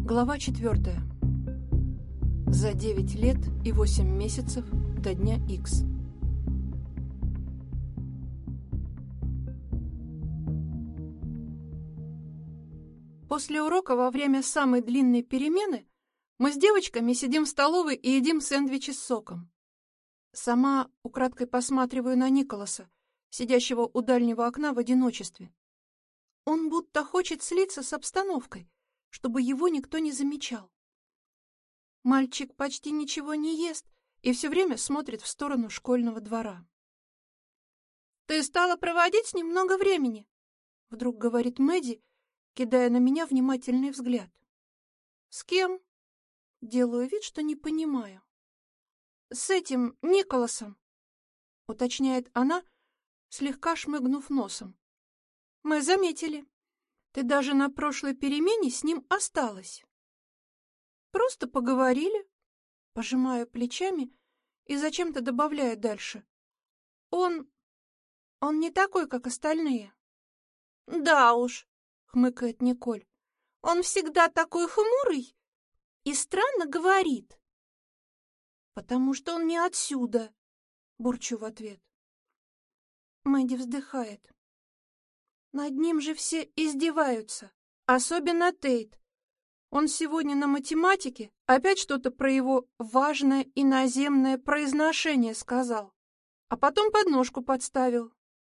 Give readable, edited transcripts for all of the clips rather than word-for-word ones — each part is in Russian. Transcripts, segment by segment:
Глава 4. За 9 лет и 8 месяцев до дня Х. После урока во время самой длинной перемены мы с девочками сидим в столовой и едим сэндвичи с соком. Сама украдкой посматриваю на Николаса, сидящего у дальнего окна в одиночестве. Он будто хочет слиться с обстановкой, чтобы его никто не замечал. Мальчик почти ничего не ест и все время смотрит в сторону школьного двора. «Ты стала проводить с ним много времени», — вдруг говорит Мэдди, кидая на меня внимательный взгляд. «С кем?» Делаю вид, что не понимаю. «С этим Николасом», — уточняет она, слегка шмыгнув носом. «Мы заметили. Ты даже на прошлой перемене с ним осталась». «Просто поговорили», — пожимаю плечами и зачем-то добавляю дальше. Он не такой, как остальные». «Да уж», — хмыкает Николь, — «он всегда такой хмурый и странно говорит». «Потому что он не отсюда», — бурчу в ответ. Мэдди вздыхает. «Над ним же все издеваются, особенно Тейт. Он сегодня на математике опять что-то про его важное иноземное произношение сказал, а потом подножку подставил».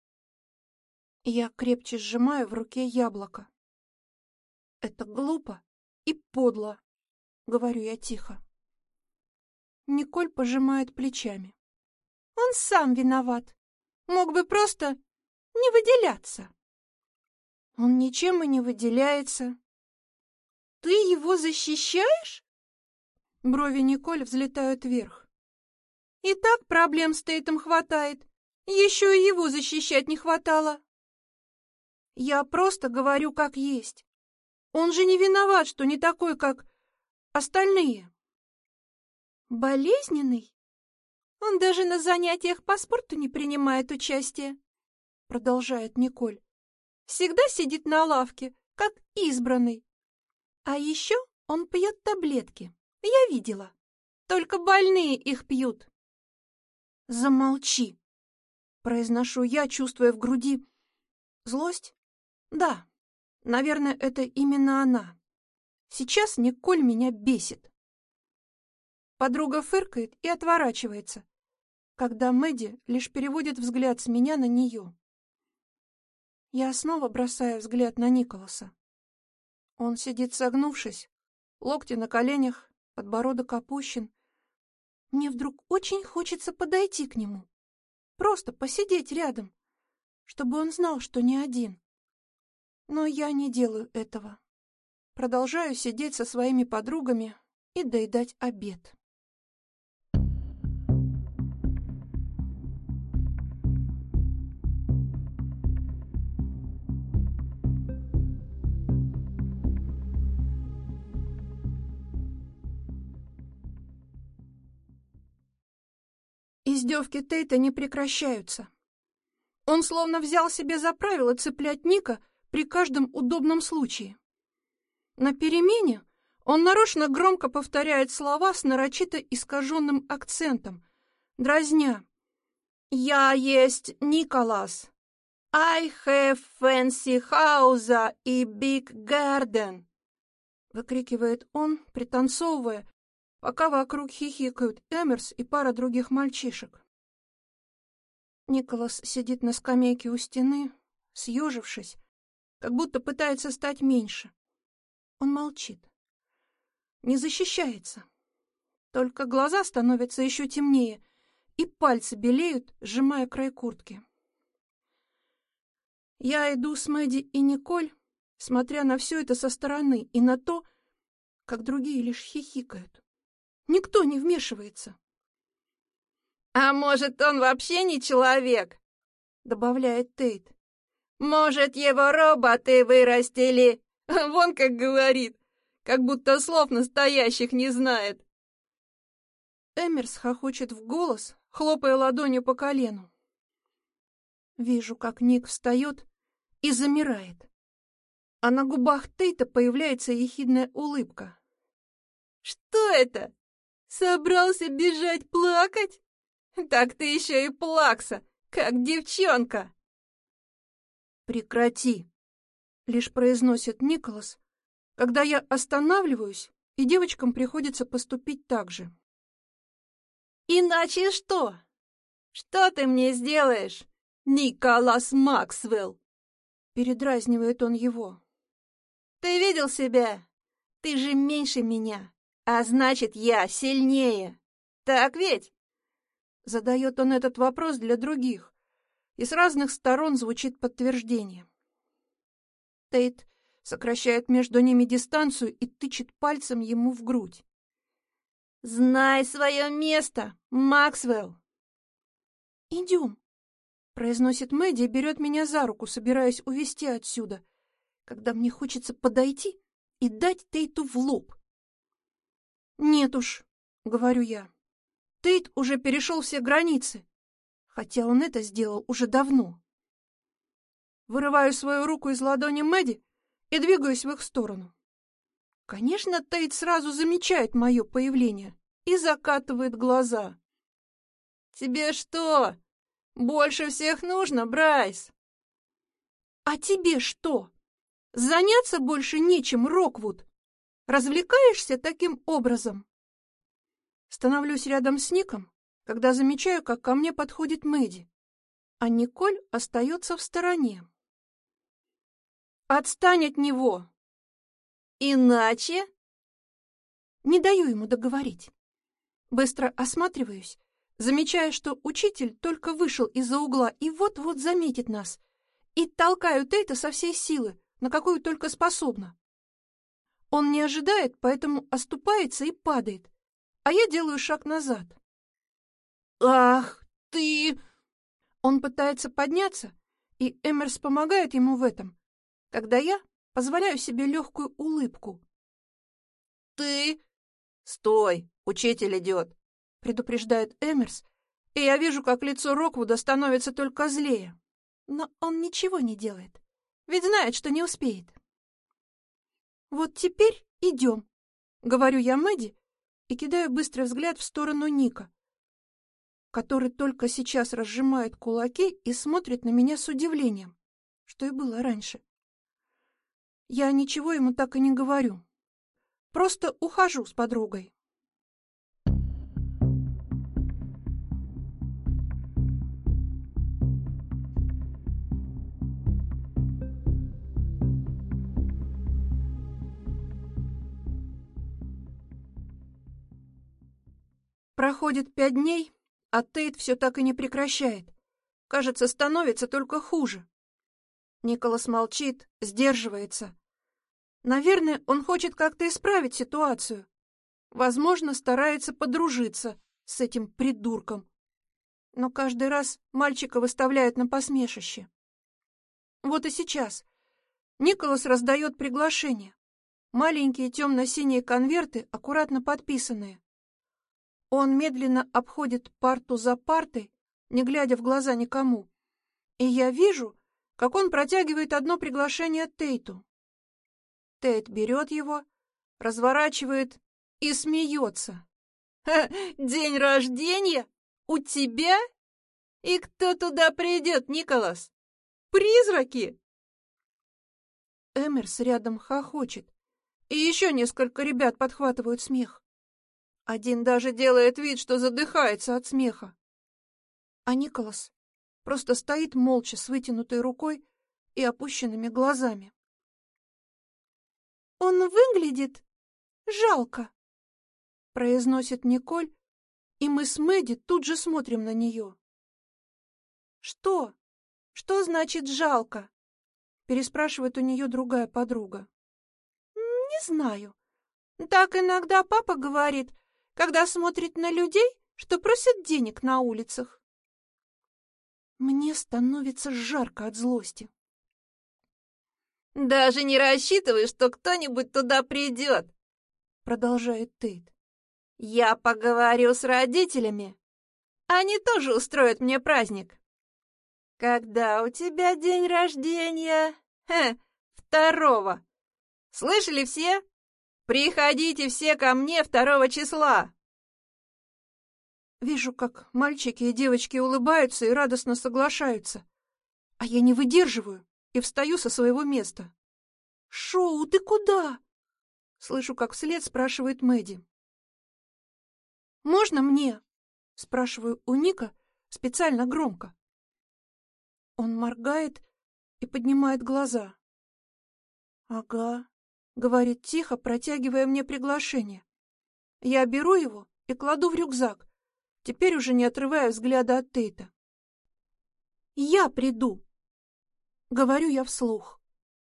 Я крепче сжимаю в руке яблоко. «Это глупо и подло», — говорю я тихо. Николь пожимает плечами. «Он сам виноват. Мог бы просто не выделяться». «Он ничем и не выделяется». «Ты его защищаешь?» Брови Николь взлетают вверх. «И так проблем с Тейтом хватает. Еще и его защищать не хватало». «Я просто говорю как есть. Он же не виноват, что не такой, как остальные». «Болезненный? Он даже на занятиях по спорту не принимает участие», продолжает Николь. «Всегда сидит на лавке, как избранный. А еще он пьет таблетки. Я видела. Только больные их пьют». «Замолчи», произношу я, чувствуя в груди злость. Да, наверное, это именно она. Сейчас Николь меня бесит. Подруга фыркает и отворачивается, когда Мэдди лишь переводит взгляд с меня на нее. Я снова бросаю взгляд на Николаса. Он сидит согнувшись, локти на коленях, подбородок опущен. Мне вдруг очень хочется подойти к нему, просто посидеть рядом, чтобы он знал, что не один. Но я не делаю этого. Продолжаю сидеть со своими подругами и доедать обед. Издевки Тейта не прекращаются. Он словно взял себе за правило цеплять Ника при каждом удобном случае. На перемене он нарочно громко повторяет слова с нарочито искаженным акцентом, дразня. «Я есть Николас. I have fancy house и big garden», выкрикивает он, пританцовывая, пока вокруг хихикают Эмерс и пара других мальчишек. Николас сидит на скамейке у стены, съежившись, как будто пытается стать меньше. Он молчит, не защищается. Только глаза становятся еще темнее, и пальцы белеют, сжимая край куртки. Я иду с Мэдди и Николь, смотря на все это со стороны и на то, как другие лишь хихикают. Никто не вмешивается. «А может, он вообще не человек?» — добавляет Тейт. «Может, его роботы вырастили? Вон как говорит, как будто слов настоящих не знает». Эмерс хохочет в голос, хлопая ладонью по колену. Вижу, как Ник встает и замирает, а на губах Тейта появляется ехидная улыбка, Что это? Собрался бежать плакать? Так ты еще и плакса, как девчонка!» «Прекрати!» — лишь произносит Николас, когда я останавливаюсь, и девочкам приходится поступить так же. «Иначе что? Что ты мне сделаешь, Николас Максвелл?» Передразнивает он его. «Ты видел себя? Ты же меньше меня, а значит, я сильнее. Так ведь?» Задает он этот вопрос для других, и с разных сторон звучит подтверждение. Тейт сокращает между ними дистанцию и тычет пальцем ему в грудь. «Знай свое место, Максвелл!» «Идем», — произносит Мэдди и берет меня за руку, собираясь увести отсюда, когда мне хочется подойти и дать Тейту в лоб. «Нет уж», — говорю я, — «Тейт уже перешел все границы, хотя он это сделал уже давно». Вырываю свою руку из ладони Мэдди и двигаюсь в их сторону. Конечно, Тейт сразу замечает мое появление и закатывает глаза. «Тебе что, больше всех нужно, Брайс?» «А тебе что? Заняться больше нечем, Роквуд? Развлекаешься таким образом?» Становлюсь рядом с Ником, когда замечаю, как ко мне подходит Мэдди, а Николь остается в стороне. «Отстань от него!» «Иначе?» Не даю ему договорить. Быстро осматриваюсь, замечая, что учитель только вышел из-за угла и вот-вот заметит нас, и толкаю Тейта со всей силы, на какую только способна. Он не ожидает, поэтому оступается и падает, а я делаю шаг назад. «Ах ты!» Он пытается подняться, и Эмерс помогает ему в этом, когда я позволяю себе легкую улыбку. «Ты...» «Стой, учитель идет», — предупреждает Эмерс, и я вижу, как лицо Роквуда становится только злее. Но он ничего не делает, ведь знает, что не успеет. «Вот теперь идем», — говорю я Мэдди и кидаю быстрый взгляд в сторону Ника, который только сейчас разжимает кулаки и смотрит на меня с удивлением, что и было раньше. Я ничего ему так и не говорю. Просто ухожу с подругой. Проходит 5 дней, а Тейт все так и не прекращает. Кажется, становится только хуже. Николас молчит, сдерживается. Наверное, он хочет как-то исправить ситуацию. Возможно, старается подружиться с этим придурком. Но каждый раз мальчика выставляют на посмешище. Вот и сейчас. Николас раздает приглашение. Маленькие темно-синие конверты, аккуратно подписанные. Он медленно обходит парту за партой, не глядя в глаза никому. И я вижу, как он протягивает одно приглашение Тейту. Тейт берет его, разворачивает и смеется. «Ха, день рождения? У тебя? И кто туда придет, Николас? Призраки?» Эмерс рядом хохочет, и еще несколько ребят подхватывают смех. Один даже делает вид, что задыхается от смеха. А Николас просто стоит молча с вытянутой рукой и опущенными глазами. «Он выглядит жалко», — произносит Николь, и мы с Мэдди тут же смотрим на нее. «Что? Что значит жалко?» — переспрашивает у нее другая подруга. «Не знаю. Так иногда папа говорит, когда смотрит на людей, что просят денег на улицах». Мне становится жарко от злости. «Даже не рассчитывай, что кто-нибудь туда придет», — продолжает Тейт. «Я поговорю с родителями. Они тоже устроят мне праздник». «Когда у тебя день рождения?» 2-го. Слышали все? Приходите все ко мне 2 числа!» Вижу, как мальчики и девочки улыбаются и радостно соглашаются. А я не выдерживаю и встаю со своего места. «Шоу, ты куда?» Слышу, как вслед спрашивает Мэдди. «Можно мне?» Спрашиваю у Ника специально громко. Он моргает и поднимает глаза. «Ага», — говорит тихо, протягивая мне приглашение. Я беру его и кладу в рюкзак, теперь уже не отрывая взгляда от Тейта. «Я приду», — говорю я вслух.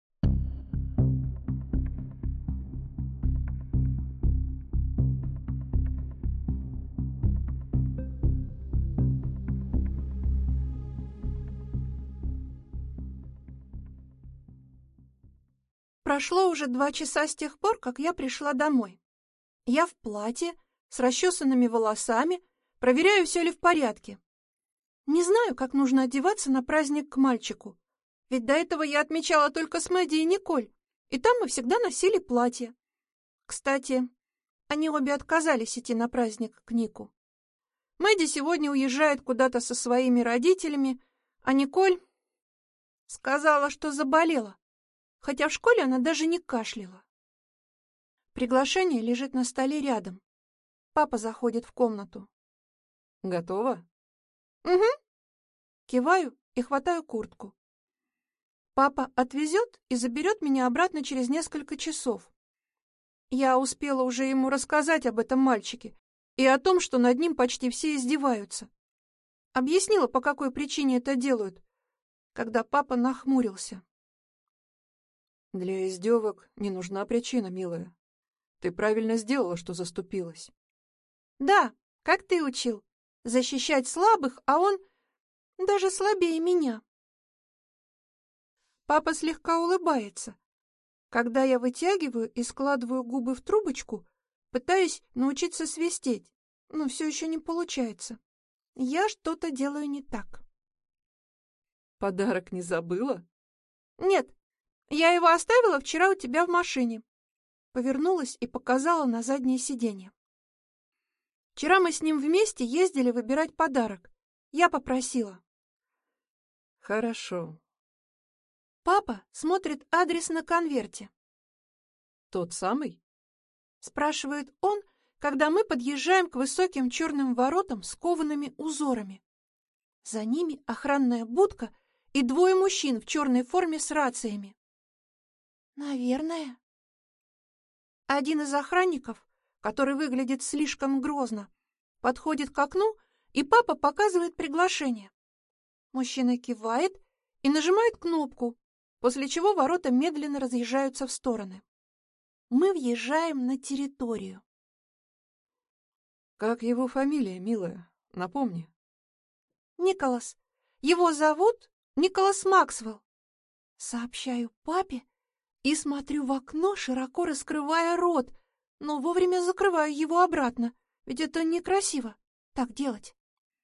Прошло уже 2 часа с тех пор, как я пришла домой. Я в платье, с расчесанными волосами, проверяю, все ли в порядке. Не знаю, как нужно одеваться на праздник к мальчику, ведь до этого я отмечала только с Мэдди и Николь, и там мы всегда носили платье. Кстати, они обе отказались идти на праздник к Нику. Мэдди сегодня уезжает куда-то со своими родителями, а Николь сказала, что заболела, хотя в школе она даже не кашляла. Приглашение лежит на столе рядом. Папа заходит в комнату. «Готово?» «Угу». Киваю и хватаю куртку. Папа отвезет и заберет меня обратно через несколько часов. Я успела уже ему рассказать об этом мальчике и о том, что над ним почти все издеваются. Объяснила, по какой причине это делают, когда папа нахмурился. «Для издевок не нужна причина, милая. Ты правильно сделала, что заступилась». «Да, как ты учил, защищать слабых, а он даже слабее меня». Папа слегка улыбается, когда я вытягиваю и складываю губы в трубочку, пытаясь научиться свистеть, но все еще не получается. Я что-то делаю не так. «Подарок не забыла?» «Нет, я его оставила вчера у тебя в машине». Повернулась и показала на заднее сиденье. Вчера мы с ним вместе ездили выбирать подарок. Я попросила. «Хорошо». Папа смотрит адрес на конверте. «Тот самый?» Спрашивает он, когда мы подъезжаем к высоким черным воротам с коваными узорами. За ними охранная будка и 2 мужчин в черной форме с рациями. Наверное. Один из охранников, который выглядит слишком грозно, подходит к окну, и папа показывает приглашение. Мужчина кивает и нажимает кнопку, после чего ворота медленно разъезжаются в стороны. Мы въезжаем на территорию. «Как его фамилия, милая? Напомни». «Николас. Его зовут Николас Максвелл». Сообщаю папе и смотрю в окно, широко раскрывая рот, но вовремя закрываю его обратно, ведь это некрасиво так делать.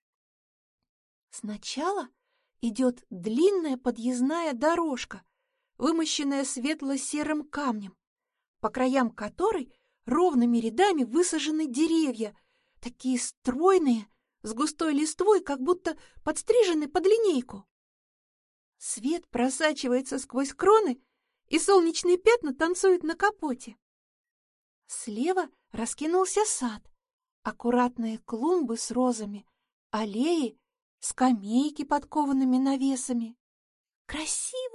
Сначала идет длинная подъездная дорожка, вымощенная светло-серым камнем, по краям которой ровными рядами высажены деревья, такие стройные, с густой листвой, как будто подстрижены под линейку. Свет просачивается сквозь кроны, и солнечные пятна танцуют на капоте. Слева раскинулся сад, аккуратные клумбы с розами, аллеи, скамейки под коваными навесами. Красиво!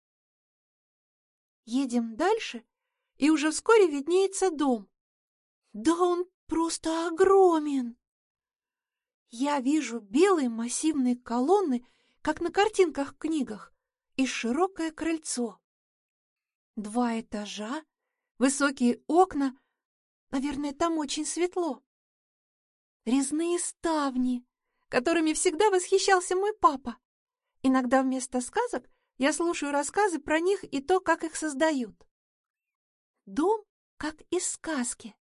Едем дальше, и уже вскоре виднеется дом. Да он просто огромен! Я вижу белые массивные колонны, как на картинках в книгах, и широкое крыльцо. 2 этажа, высокие окна, наверное, там очень светло. Резные ставни, которыми всегда восхищался мой папа. Иногда вместо сказок я слушаю рассказы про них и то, как их создают. Дом, как из сказки.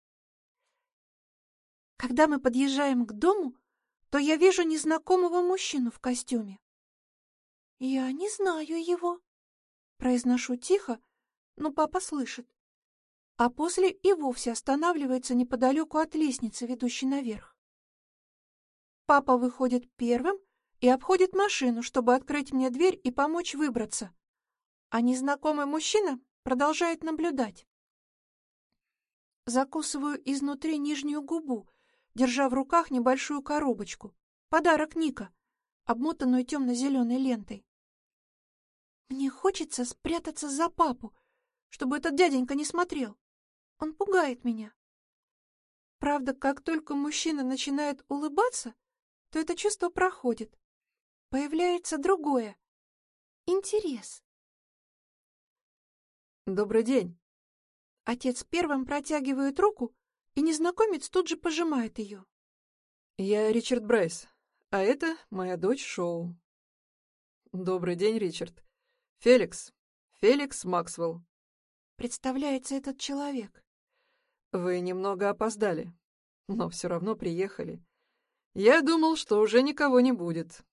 Когда мы подъезжаем к дому, то я вижу незнакомого мужчину в костюме. «Я не знаю его», — произношу тихо, но папа слышит. а после и вовсе останавливается неподалеку от лестницы, ведущей наверх. Папа выходит первым и обходит машину, чтобы открыть мне дверь и помочь выбраться, а незнакомый мужчина продолжает наблюдать. Закусываю изнутри нижнюю губу, держа в руках небольшую коробочку. Подарок Ника, обмотанную темно-зеленой лентой. Мне хочется спрятаться за папу, чтобы этот дяденька не смотрел. Он пугает меня. Правда, как только мужчина начинает улыбаться, то это чувство проходит. Появляется другое. Интерес. Добрый день. Отец первым протягивает руку, и незнакомец тут же пожимает ее. Я Ричард Брайс, а это моя дочь Шоу. Добрый день, Ричард. Феликс. Феликс Максвелл. Представляется этот человек. Вы немного опоздали, но все равно приехали. Я думал, что уже никого не будет.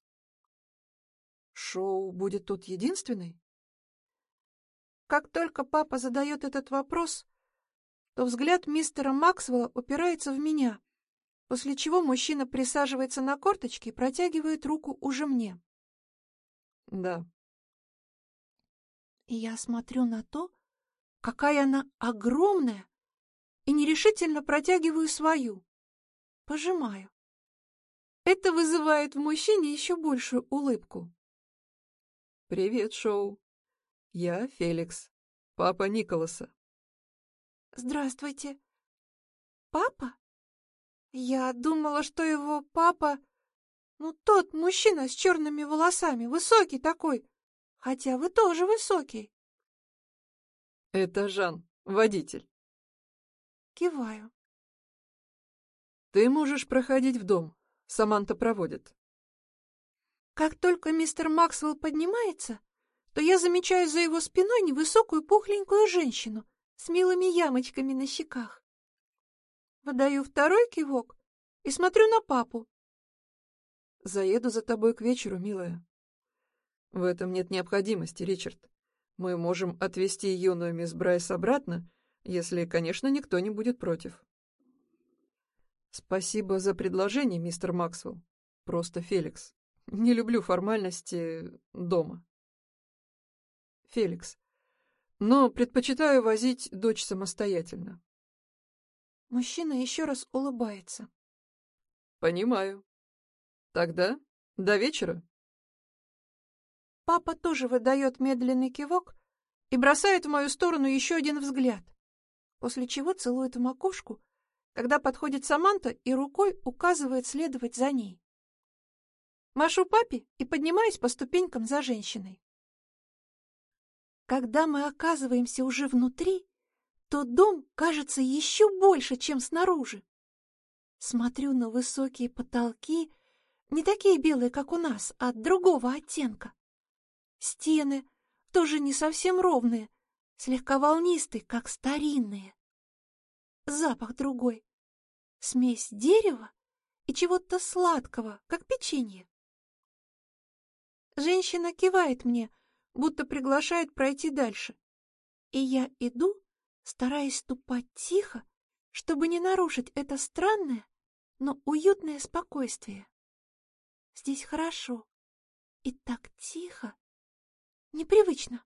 Шоу будет тут единственный? Как только папа задает этот вопрос, то взгляд мистера Максвелла упирается в меня, после чего мужчина присаживается на корточки и протягивает руку уже мне. Да. И я смотрю на то, какая она огромная, и нерешительно протягиваю свою. Пожимаю. Это вызывает в мужчине еще большую улыбку. Привет, Шоу. Я Феликс, папа Николаса. Здравствуйте. Папа? Я думала, что его папа... Ну, тот мужчина с черными волосами, высокий такой. Хотя вы тоже высокий. Это Жан, водитель. Киваю. Ты можешь проходить в дом. Саманта проводит. Как только мистер Максвелл поднимается, то я замечаю за его спиной невысокую пухленькую женщину с милыми ямочками на щеках. Выдаю второй кивок и смотрю на папу. Заеду за тобой к вечеру, милая. В этом нет необходимости, Ричард. Мы можем отвезти юную мисс Брайс обратно, если, конечно, никто не будет против. Спасибо за предложение, мистер Максвелл. Просто Феликс. Не люблю формальности дома. Феликс. Но предпочитаю возить дочь самостоятельно. Мужчина еще раз улыбается. Понимаю. Тогда до вечера. Папа тоже выдает медленный кивок и бросает в мою сторону еще один взгляд, после чего целует в макушку, когда подходит Саманта и рукой указывает следовать за ней. Машу папе и поднимаюсь по ступенькам за женщиной. Когда мы оказываемся уже внутри, то дом кажется еще больше, чем снаружи. Смотрю на высокие потолки, не такие белые, как у нас, а другого оттенка. Стены тоже не совсем ровные, слегка волнистые, как старинные. Запах другой. Смесь дерева и чего-то сладкого, как печенье. Женщина кивает мне, будто приглашает пройти дальше. И я иду, стараясь ступать тихо, чтобы не нарушить это странное, но уютное спокойствие. Здесь хорошо и так тихо, непривычно.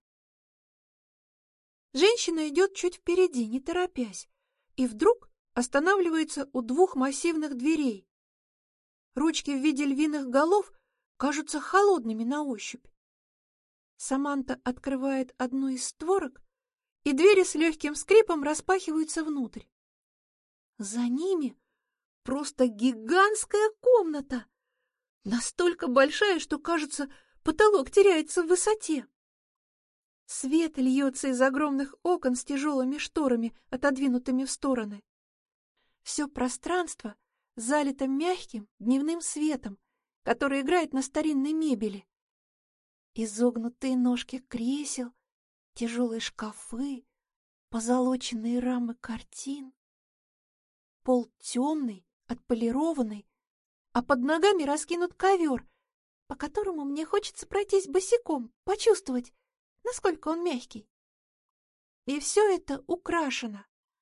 Женщина идет чуть впереди, не торопясь, и вдруг останавливается у двух массивных дверей. Ручки в виде львиных голов кажутся холодными на ощупь. Саманта открывает одну из створок, и двери с легким скрипом распахиваются внутрь. За ними просто гигантская комната, настолько большая, что, кажется, потолок теряется в высоте. Свет льется из огромных окон с тяжелыми шторами, отодвинутыми в стороны. Все пространство залито мягким дневным светом, который играет на старинной мебели. Изогнутые ножки кресел, тяжелые шкафы, позолоченные рамы картин. Пол темный, отполированный, а под ногами раскинут ковер, по которому мне хочется пройтись босиком, почувствовать, насколько он мягкий. И все это украшено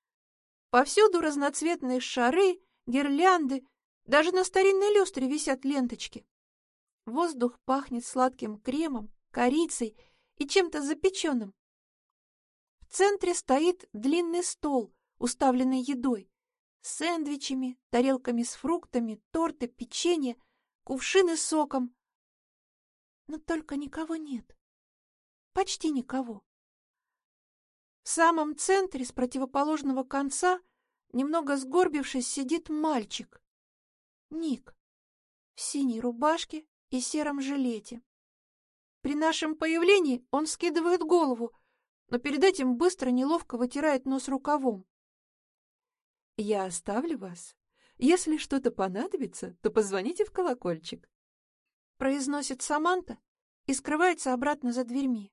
Повсюду разноцветные шары, гирлянды, даже на старинной люстре висят ленточки. Воздух пахнет сладким кремом, корицей и чем-то запеченным. В центре стоит длинный стол, уставленный едой, сэндвичами, тарелками с фруктами, торты, печенье, кувшины с соком. Но только никого нет. Почти никого. В самом центре, с противоположного конца, немного сгорбившись, сидит мальчик. Ник. В синей рубашке и сером жилете. При нашем появлении он скидывает голову, но перед этим быстро неловко вытирает нос рукавом. «Я оставлю вас. Если что-то понадобится, то позвоните в колокольчик», — произносит Саманта и скрывается обратно за дверьми.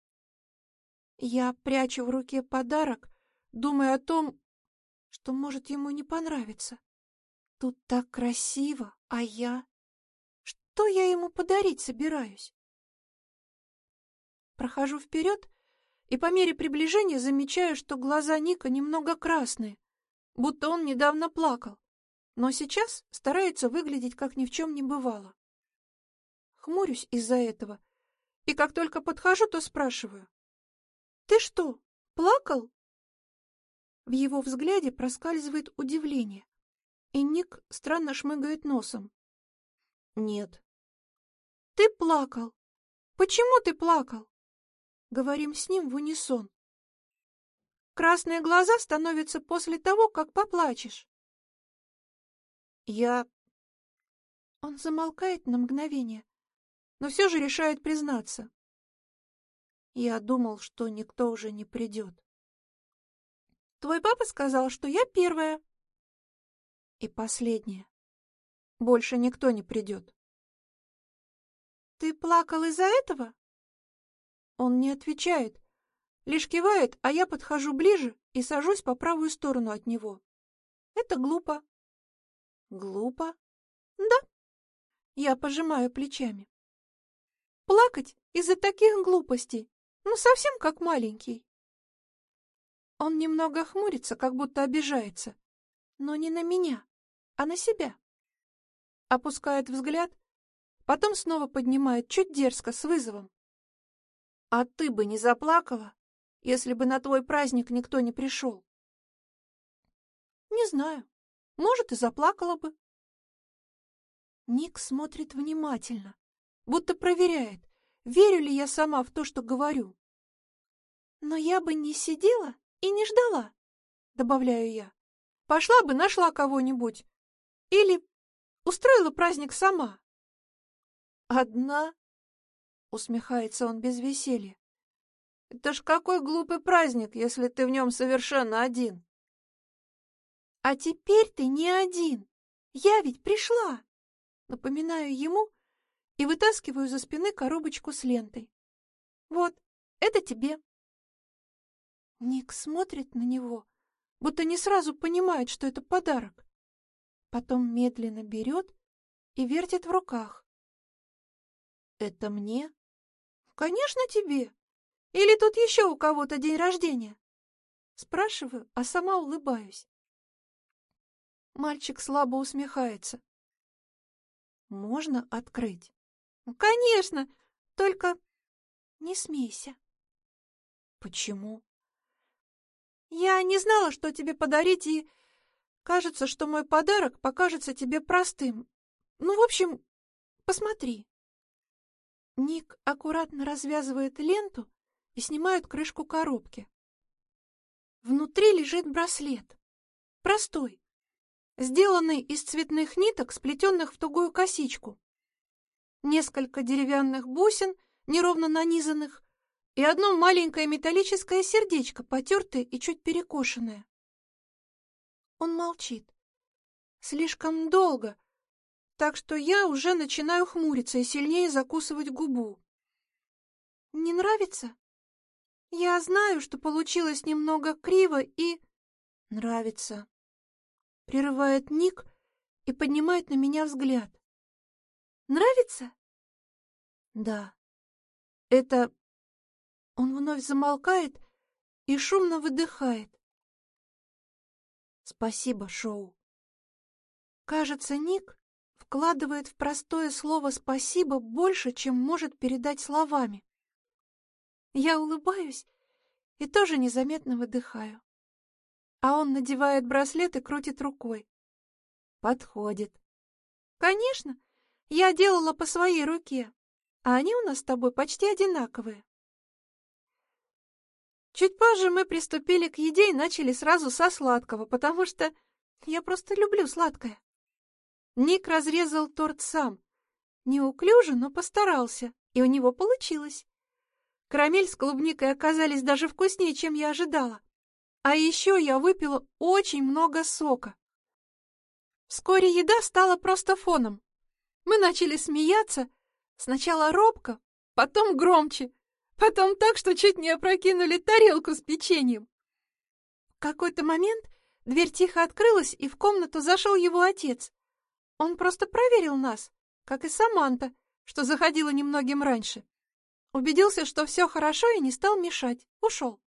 Я прячу в руке подарок, думая о том, что может ему не понравиться. Тут так красиво, а я... Что я ему подарить собираюсь? Прохожу вперед и по мере приближения замечаю, что глаза Ника немного красные, будто он недавно плакал, но сейчас старается выглядеть, как ни в чем не бывало. Хмурюсь из-за этого, и как только подхожу, то спрашиваю: «Ты что, плакал?» В его взгляде проскальзывает удивление, и Ник странно шмыгает носом. «Нет». «Ты плакал. Почему ты плакал?» Говорим с ним в унисон. Красные глаза становятся после того, как поплачешь. Я... Он замолкает на мгновение, но все же решает признаться. Я думал, что никто уже не придет. Твой папа сказал, что я первая. И последняя. Больше никто не придет. Ты плакал из-за этого? Он не отвечает, лишь кивает, а я подхожу ближе и сажусь по правую сторону от него. Это глупо. Глупо? Да. Я пожимаю плечами. Плакать из-за таких глупостей, ну совсем как маленький. Он немного хмурится, как будто обижается, но не на меня, а на себя. Опускает взгляд, потом снова поднимает чуть дерзко, с вызовом. А ты бы не заплакала, если бы на твой праздник никто не пришел? Не знаю, может, и заплакала бы. Ник смотрит внимательно, будто проверяет, верю ли я сама в то, что говорю. Но я бы не сидела и не ждала, добавляю я. Пошла бы, нашла кого-нибудь. Или устроила праздник сама. Одна? Усмехается он без веселья. Это ж какой глупый праздник, если ты в нем совершенно один. А теперь ты не один. Я ведь пришла. Напоминаю ему и вытаскиваю за спины коробочку с лентой. Вот, это тебе. Ник смотрит на него, будто не сразу понимает, что это подарок. Потом медленно берет и вертит в руках. Это мне? Конечно, тебе. Или тут еще у кого-то день рождения? Спрашиваю, а сама улыбаюсь. Мальчик слабо усмехается. Можно открыть? Конечно, только не смейся. Почему? Я не знала, что тебе подарить, и кажется, что мой подарок покажется тебе простым. Ну, в общем, посмотри. Ник аккуратно развязывает ленту и снимает крышку коробки. Внутри лежит браслет. Простой, сделанный из цветных ниток, сплетенных в тугую косичку. Несколько деревянных бусин, неровно нанизанных, и одно маленькое металлическое сердечко, потертое и чуть перекошенное. Он молчит. Слишком долго, так что я уже начинаю хмуриться и сильнее закусывать губу. Не нравится? Я знаю, что получилось немного криво и... Нравится. Прерывает Ник и поднимает на меня взгляд. Нравится? Да. Это... Он вновь замолкает и шумно выдыхает. Спасибо, Шоу. Кажется, Ник вкладывает в простое слово «спасибо» больше, чем может передать словами. Я улыбаюсь и тоже незаметно выдыхаю. А он надевает браслет и крутит рукой. Подходит. Конечно, я делала по своей руке, а они у нас с тобой почти одинаковые. Чуть позже мы приступили к еде и начали сразу со сладкого, потому что я просто люблю сладкое. Ник разрезал торт сам. Неуклюже, но постарался, и у него получилось. Карамель с клубникой оказались даже вкуснее, чем я ожидала. А еще я выпила очень много сока. Вскоре еда стала просто фоном. Мы начали смеяться, сначала робко, потом громче, потом так, что чуть не опрокинули тарелку с печеньем. В какой-то момент дверь тихо открылась, и в комнату зашел его отец. Он просто проверил нас, как и Саманта, что заходила немногим раньше. Убедился, что все хорошо, и не стал мешать. Ушел.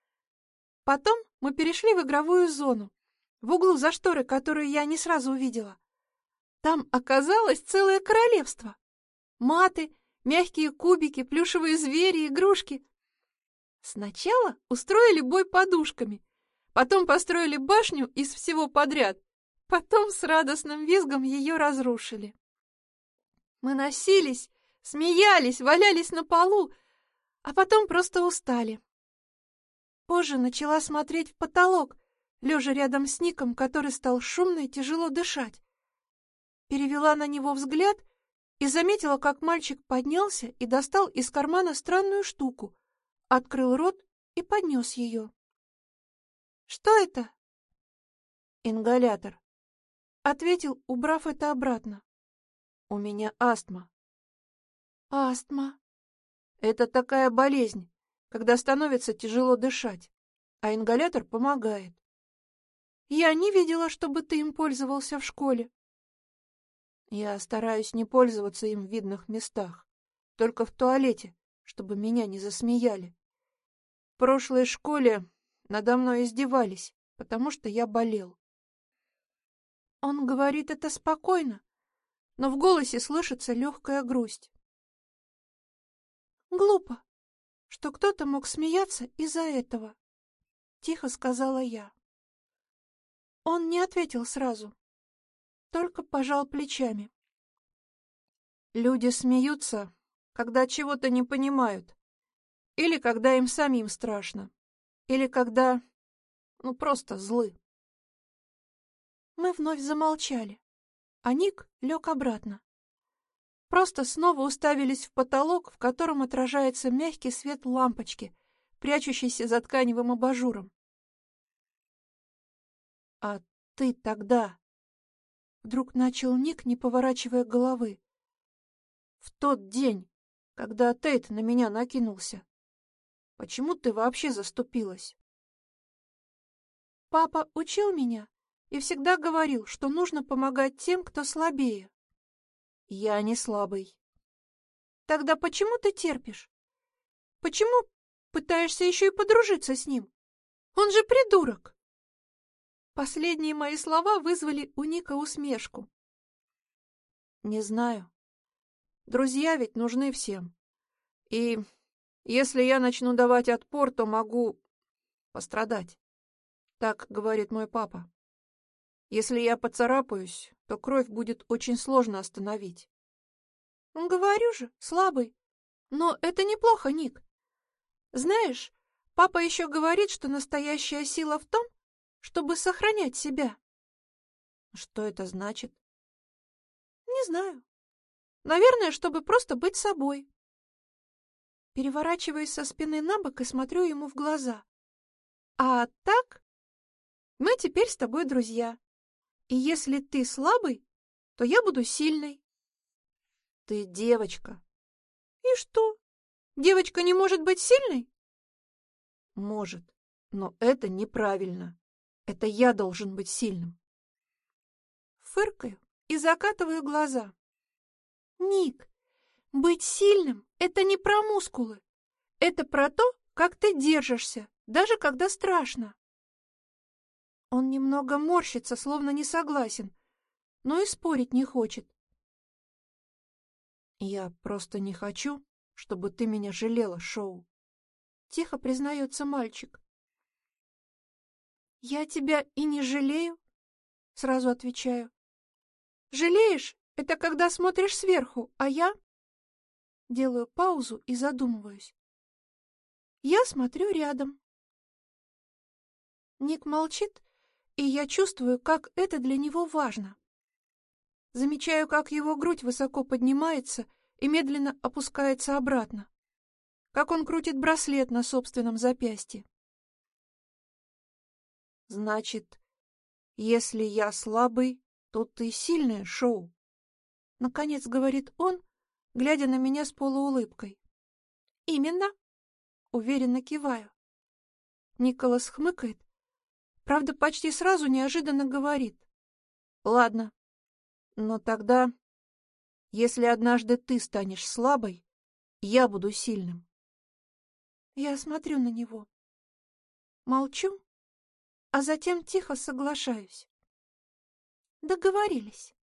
Потом мы перешли в игровую зону, в углу за шторой, которую я не сразу увидела. Там оказалось целое королевство. Маты, мягкие кубики, плюшевые звери, игрушки. Сначала устроили бой подушками, потом построили башню из всего подряд, потом с радостным визгом ее разрушили. Мы носились, смеялись, валялись на полу, а потом просто устали. Позже начала смотреть в потолок, лежа рядом с Ником, который стал шумно и тяжело дышать. Перевела на него взгляд и заметила, как мальчик поднялся и достал из кармана странную штуку, открыл рот и поднес ее. «Что это?» «Ингалятор», — ответил, убрав это обратно. «У меня астма». «Астма?» «Это такая болезнь, когда становится тяжело дышать, а ингалятор помогает». «Я не видела, чтобы ты им пользовался в школе». «Я стараюсь не пользоваться им в видных местах, только в туалете, чтобы меня не засмеяли. В прошлой школе надо мной издевались, потому что я болел». Он говорит это спокойно, но в голосе слышится легкая грусть. «Глупо, что кто-то мог смеяться из-за этого», — тихо сказала я. Он не ответил сразу, только пожал плечами. «Люди смеются, когда чего-то не понимают, или когда им самим страшно, или когда, просто злы». Мы вновь замолчали, а Ник лег обратно. Просто снова уставились в потолок, в котором отражается мягкий свет лампочки, прячущийся за тканевым абажуром. «А ты тогда...» — вдруг начал Ник, не поворачивая головы. «В тот день, когда Тейт на меня накинулся, почему ты вообще заступилась?» «Папа учил меня и всегда говорил, что нужно помогать тем, кто слабее». «Я не слабый». «Тогда почему ты терпишь? Почему пытаешься еще и подружиться с ним? Он же придурок!» Последние мои слова вызвали у Ника усмешку. «Не знаю. Друзья ведь нужны всем. И если я начну давать отпор, то могу пострадать. Так говорит мой папа. Если я поцарапаюсь, то кровь будет очень сложно остановить». «Говорю же, слабый. Но это неплохо, Ник. Знаешь, папа еще говорит, что настоящая сила в том, чтобы сохранять себя». «Что это значит?» «Не знаю. Наверное, чтобы просто быть собой». Переворачиваюсь со спины на бок и смотрю ему в глаза. «А так, мы теперь с тобой друзья. И если ты слабый, то я буду сильной». «Ты девочка». «И что? Девочка не может быть сильной?» «Может, но это неправильно. Это я должен быть сильным». Фыркаю и закатываю глаза. «Ник, быть сильным — это не про мускулы. Это про то, как ты держишься, даже когда страшно». Он немного морщится, словно не согласен, но и спорить не хочет. «Я просто не хочу, чтобы ты меня жалела, Шоу», — тихо признается мальчик. «Я тебя и не жалею», — сразу отвечаю. «Жалеешь — это когда смотришь сверху, а я...» Делаю паузу и задумываюсь. «Я смотрю рядом». Ник молчит, и я чувствую, как это для него важно. Замечаю, как его грудь высоко поднимается и медленно опускается обратно, как он крутит браслет на собственном запястье. «Значит, если я слабый, то ты сильная, Шоу», — наконец говорит он, глядя на меня с полуулыбкой. «Именно», — уверенно киваю. Николас хмыкает, правда, почти сразу неожиданно говорит. «Ладно, но тогда, если однажды ты станешь слабой, я буду сильным». Я смотрю на него, молчу, а затем тихо соглашаюсь. Договорились.